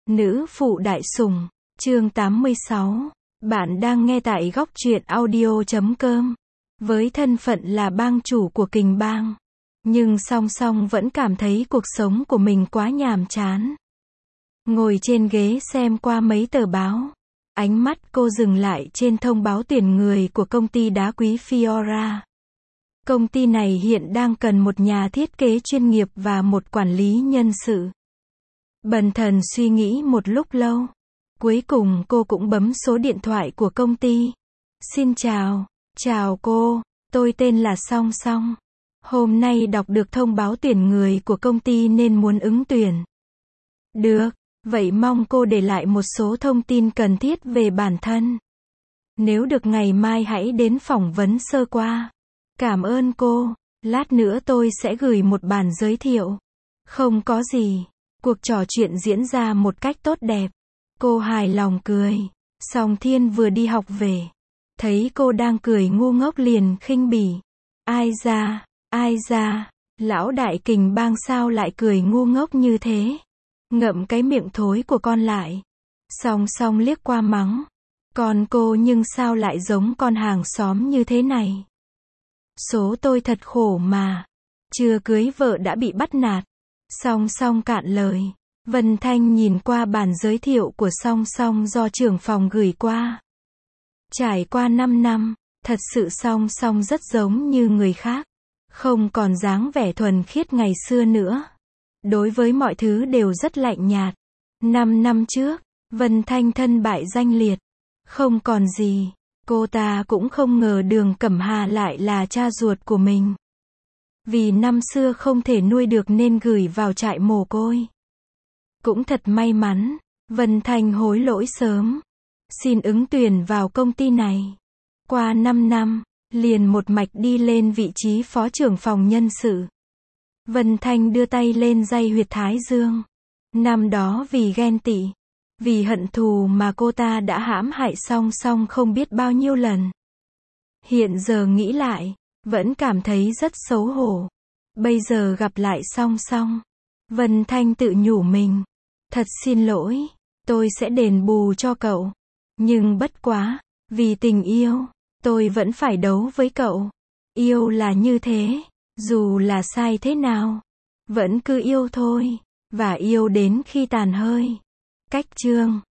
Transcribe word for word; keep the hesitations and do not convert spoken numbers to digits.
Nữ phụ đại sủng, chương tám mươi sáu. Bạn đang nghe tại góc truyện audio chấm com. Với thân phận là bang chủ của Kình Bang, nhưng song song vẫn cảm thấy cuộc sống của mình quá nhàm chán. Ngồi trên ghế xem qua mấy tờ báo, ánh mắt cô dừng lại trên thông báo tuyển người của công ty đá quý Fiora. Công ty này hiện đang cần một nhà thiết kế chuyên nghiệp và một quản lý nhân sự. Bần thần suy nghĩ một lúc lâu. Cuối cùng cô cũng bấm số điện thoại của công ty. Xin chào. Chào cô, tôi tên là Song Song. Hôm nay đọc được thông báo tuyển người của công ty nên muốn ứng tuyển. Được, vậy mong cô để lại một số thông tin cần thiết về bản thân. Nếu được ngày mai hãy đến phỏng vấn sơ qua. Cảm ơn cô, lát nữa tôi sẽ gửi một bản giới thiệu. Không có gì. Cuộc trò chuyện diễn ra một cách tốt đẹp. Cô hài lòng cười. Song Thiên vừa đi học về, thấy cô đang cười ngu ngốc liền khinh bỉ. Ai ra, ai ra, lão đại Kình Bang sao lại cười ngu ngốc như thế? Ngậm cái miệng thối của con lại. Song Song liếc qua mắng. Còn cô nhưng sao lại giống con hàng xóm như thế này? Số tôi thật khổ mà. Chưa cưới vợ đã bị bắt nạt. Song Song cạn lời. Vân Thanh nhìn qua bản giới thiệu của Song Song do trưởng phòng gửi qua. Trải qua năm năm, thật sự Song Song rất giống như người khác. Không còn dáng vẻ thuần khiết ngày xưa nữa. Đối với mọi thứ đều rất lạnh nhạt. Năm năm trước, Vân Thanh thân bại danh liệt. Không còn gì. Cô ta cũng không ngờ Đường Cẩm Hà lại là cha ruột của mình. Vì năm xưa không thể nuôi được nên gửi vào trại mồ côi. Cũng thật may mắn, Vân Thanh hối lỗi sớm. Xin ứng tuyển vào công ty này. Qua năm năm, liền một mạch đi lên vị trí phó trưởng phòng nhân sự. Vân Thanh đưa tay lên day huyệt thái dương. Năm đó vì ghen tị, vì hận thù mà cô ta đã hãm hại Song Song không biết bao nhiêu lần. Hiện giờ nghĩ lại, vẫn cảm thấy rất xấu hổ. Bây giờ gặp lại Song Song, Vân Thanh tự nhủ mình. Thật xin lỗi, tôi sẽ đền bù cho cậu. Nhưng bất quá, vì tình yêu, tôi vẫn phải đấu với cậu. Yêu là như thế, dù là sai thế nào, vẫn cứ yêu thôi, và yêu đến khi tàn hơi. Cách chương